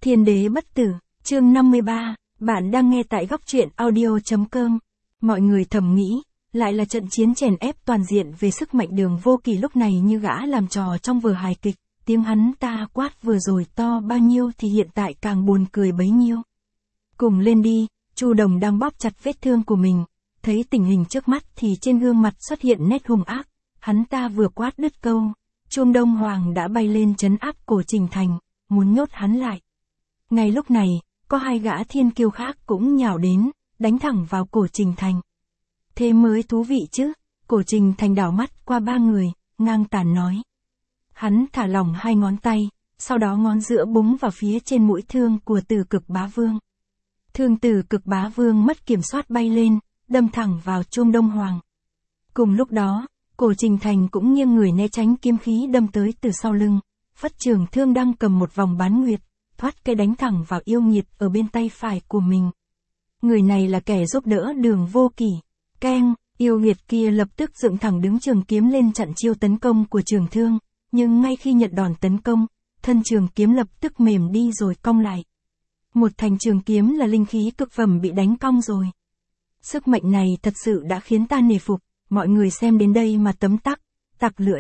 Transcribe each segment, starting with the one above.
Thiên đế bất tử, chương 53, bạn đang nghe tại góc truyện audio.com. Mọi người thầm nghĩ, lại là trận chiến chèn ép toàn diện về sức mạnh Đường Vô Kỳ lúc này như gã làm trò trong vở hài kịch, tiếng hắn ta quát vừa rồi to bao nhiêu thì hiện tại càng buồn cười bấy nhiêu. Cùng lên đi, Chu Đồng đang bóp chặt vết thương của mình, thấy tình hình trước mắt thì trên gương mặt xuất hiện nét hung ác, hắn ta vừa quát đứt câu, chuông Đông Hoàng đã bay lên trấn áp cổ Trình Thành, muốn nhốt hắn lại. Ngay lúc này, có hai gã thiên kiêu khác cũng nhào đến, đánh thẳng vào cổ Trình Thành. Thế mới thú vị chứ, cổ Trình Thành đảo mắt qua ba người, ngang tàn nói. Hắn thả lỏng hai ngón tay, sau đó ngón giữa búng vào phía trên mũi thương của Tử Cực Bá Vương. Thương Tử Cực Bá Vương mất kiểm soát bay lên, đâm thẳng vào chuông Đông Hoàng. Cùng lúc đó, cổ Trình Thành cũng nghiêng người né tránh kiếm khí đâm tới từ sau lưng, phất trường thương đang cầm một vòng bán nguyệt, thoát cây đánh thẳng vào yêu nghiệt ở bên tay phải của mình. Người này là kẻ giúp đỡ Đường Vô Kỳ. Keng, yêu nghiệt kia lập tức dựng thẳng đứng trường kiếm lên chặn chiêu tấn công của trường thương, nhưng ngay khi nhận đòn tấn công, thân trường kiếm lập tức mềm đi rồi cong lại. Một thanh trường kiếm là linh khí cực phẩm bị đánh cong rồi. Sức mạnh này thật sự đã khiến ta nể phục, mọi người xem đến đây mà tấm tắc lưỡi.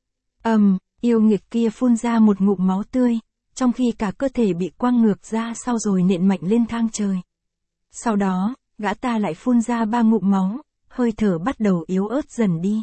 Yêu nghiệt kia phun ra một ngụm máu tươi, trong khi cả cơ thể bị quăng ngược ra sau rồi nện mạnh lên thang trời. Sau đó, gã ta lại phun ra 3 ngụm máu, hơi thở bắt đầu yếu ớt dần đi.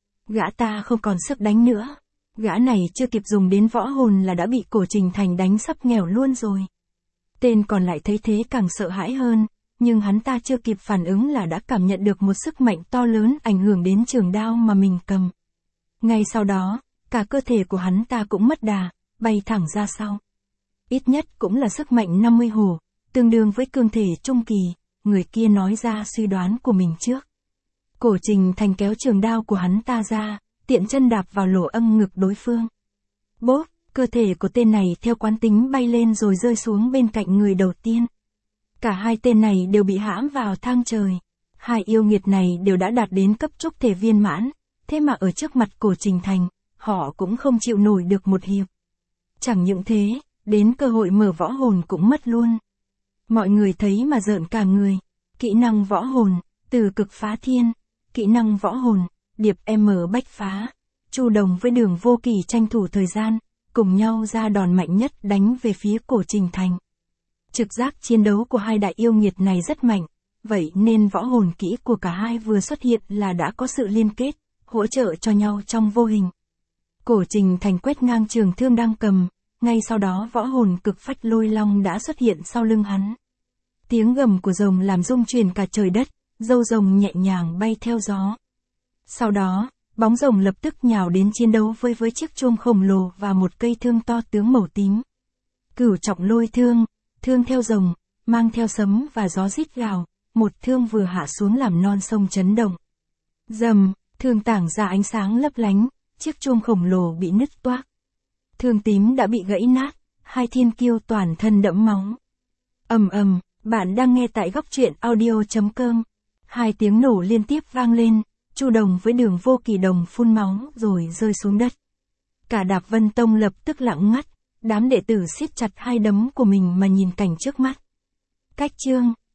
Gã ta không còn sức đánh nữa. Gã này chưa kịp dùng đến võ hồn là đã bị cổ Trình Thành đánh sắp nghèo luôn rồi. Tên còn lại thấy thế càng sợ hãi hơn, nhưng hắn ta chưa kịp phản ứng là đã cảm nhận được một sức mạnh to lớn ảnh hưởng đến trường đao mà mình cầm. Ngay sau đó, cả cơ thể của hắn ta cũng mất đà, bay thẳng ra sau. Ít nhất cũng là sức mạnh 50 hổ, tương đương với cương thể trung kỳ, người kia nói ra suy đoán của mình trước. Cổ Trình Thành kéo trường đao của hắn ta ra, tiện chân đạp vào lỗ âm ngực đối phương. Bốp, cơ thể của tên này theo quán tính bay lên rồi rơi xuống bên cạnh người đầu tiên. Cả hai tên này đều bị hãm vào thang trời. Hai yêu nghiệt này đều đã đạt đến cấp trúc thể viên mãn, thế mà ở trước mặt cổ Trình Thành, họ cũng không chịu nổi được một hiệp. Chẳng những thế, đến cơ hội mở võ hồn cũng mất luôn. Mọi người thấy mà rợn cả người. Kỹ năng võ hồn, Từ Cực Phá Thiên. Kỹ năng võ hồn, Điệp M Bách Phá. Chu Đồng với Đường Vô Kỳ tranh thủ thời gian, cùng nhau ra đòn mạnh nhất đánh về phía cổ Trình Thành. Trực giác chiến đấu của hai đại yêu nghiệt này rất mạnh, vậy nên võ hồn kỹ của cả hai vừa xuất hiện là đã có sự liên kết, hỗ trợ cho nhau trong vô hình. Cổ Trình Thành quét ngang trường thương đang cầm, ngay sau đó võ hồn Cực Phách Lôi Long đã xuất hiện sau lưng hắn. Tiếng gầm của rồng làm rung chuyển cả trời đất, râu rồng nhẹ nhàng bay theo gió. Sau đó, bóng rồng lập tức nhào đến chiến đấu với chiếc chuông khổng lồ và một cây thương to tướng màu tím. Cửu trọng lôi thương, thương theo rồng, mang theo sấm và gió rít gào, một thương vừa hạ xuống làm non sông chấn động. Rầm, thương tảng ra ánh sáng lấp lánh, chiếc chuông khổng lồ bị nứt toác. Thương tím đã bị gãy nát, hai thiên kiêu toàn thân đẫm máu. Bạn đang nghe tại góc truyện audio.com. Hai tiếng nổ liên tiếp vang lên, Chu Đồng với Đường Vô Kỳ đồng phun máu rồi rơi xuống đất. Cả Đạp Vân Tông lập tức lặng ngắt, đám đệ tử siết chặt hai đấm của mình mà nhìn cảnh trước mắt. Cách chương,